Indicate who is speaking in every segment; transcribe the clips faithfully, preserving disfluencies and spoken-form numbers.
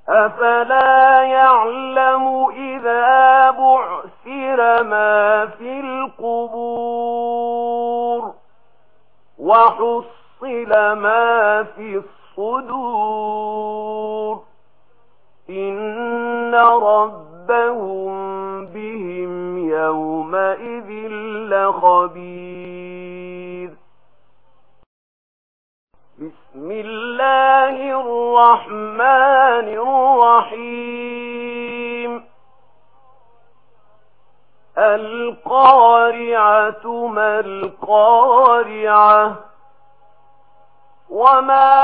Speaker 1: أفلا يعلم إذا بعثر ما في القبور وحصل ما في الصدور إن ربهم بهم يومئذ لخبير. بسم الله الرحمن الرحيم. القارعة ما القارعة وما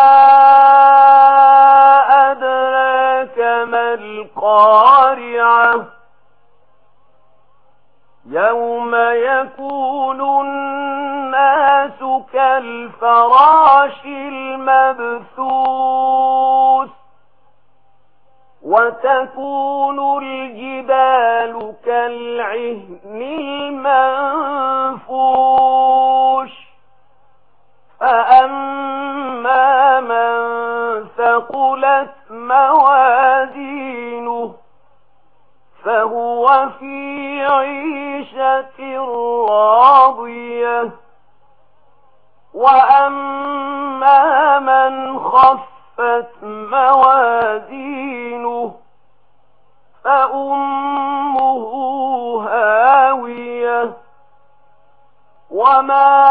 Speaker 1: أدراك ما القارعة يوم يكون الناس كالفراش المبثوث وتكون الجبال كالعهن المنفوش فأما من ثقلت موازينه فهو في عيشة راضية وأما من خفت موازينه فأمه هاوية وما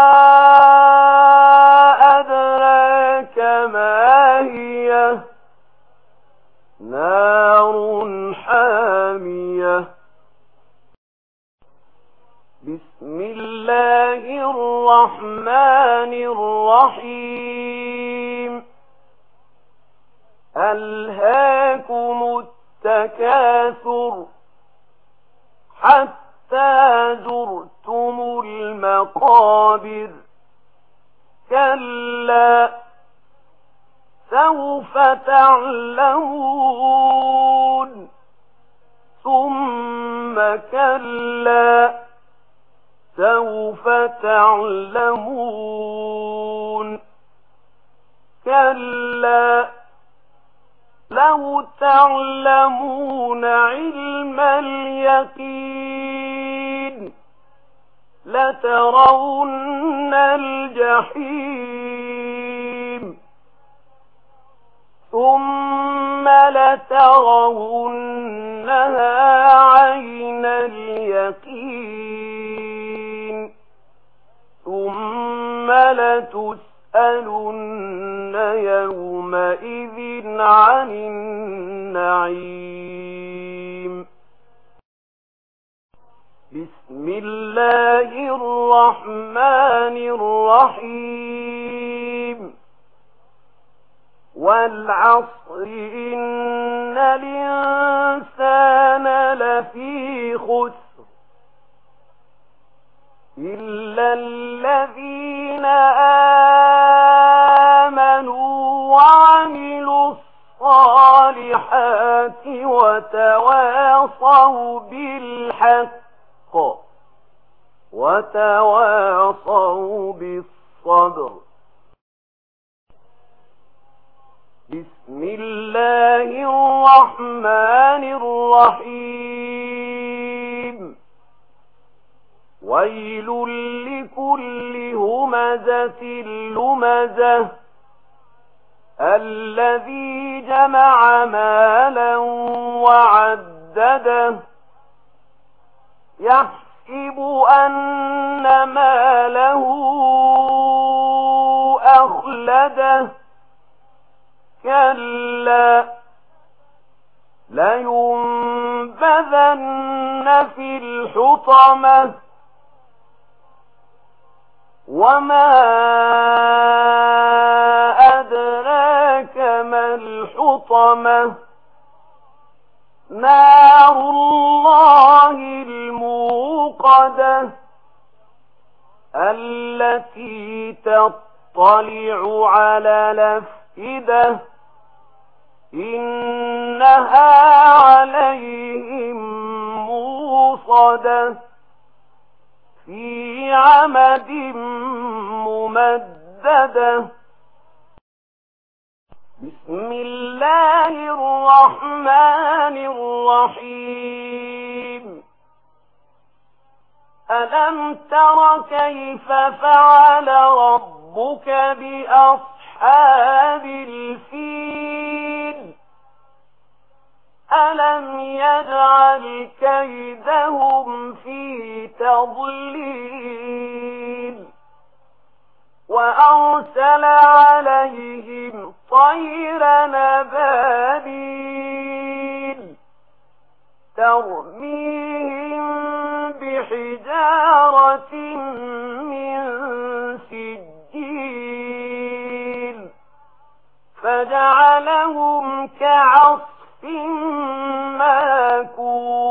Speaker 1: أدراك ما هي نار حامية. بسم الله الرحمن الرحيم. ألهاكم التكاثر حتى زرتم المقابر كلا سوف تعلمون ثم كلا سوف تعلمون كلا لو تعلمون علم اليقين لترون الجحيم ثم لترونها عين اليقين ثم لتسألن يومئذ عن النعيم. بسم الله الرحمن الرحيم. والعصر إن الإنسان لفي خسر إلا الذين آمنوا وعملوا الصالحات وتواصوا بالحق وتواصوا بالصبر. بسم الله الرحمن الرحيم. ويل لكل همزة لمزة الذي جمع مالا وعدده يحسب أن ماله أخلده كلا لينبذن في الحطمة وما أدراك ما الحطمة نار الله الموقدة التي تطلع على الأفئدة إنها عليهم موصدة في عمد ممددة. بسم الله الرحمن الرحمن الرحيم ألم تر كيف فعل ربك بأصحاب الفيل ألم يجعل كيدهم في تضليل وأرسل عليهم طيرا أبابيل ترميهم بحجارة من سجيل فجعلهم كعصف ماكول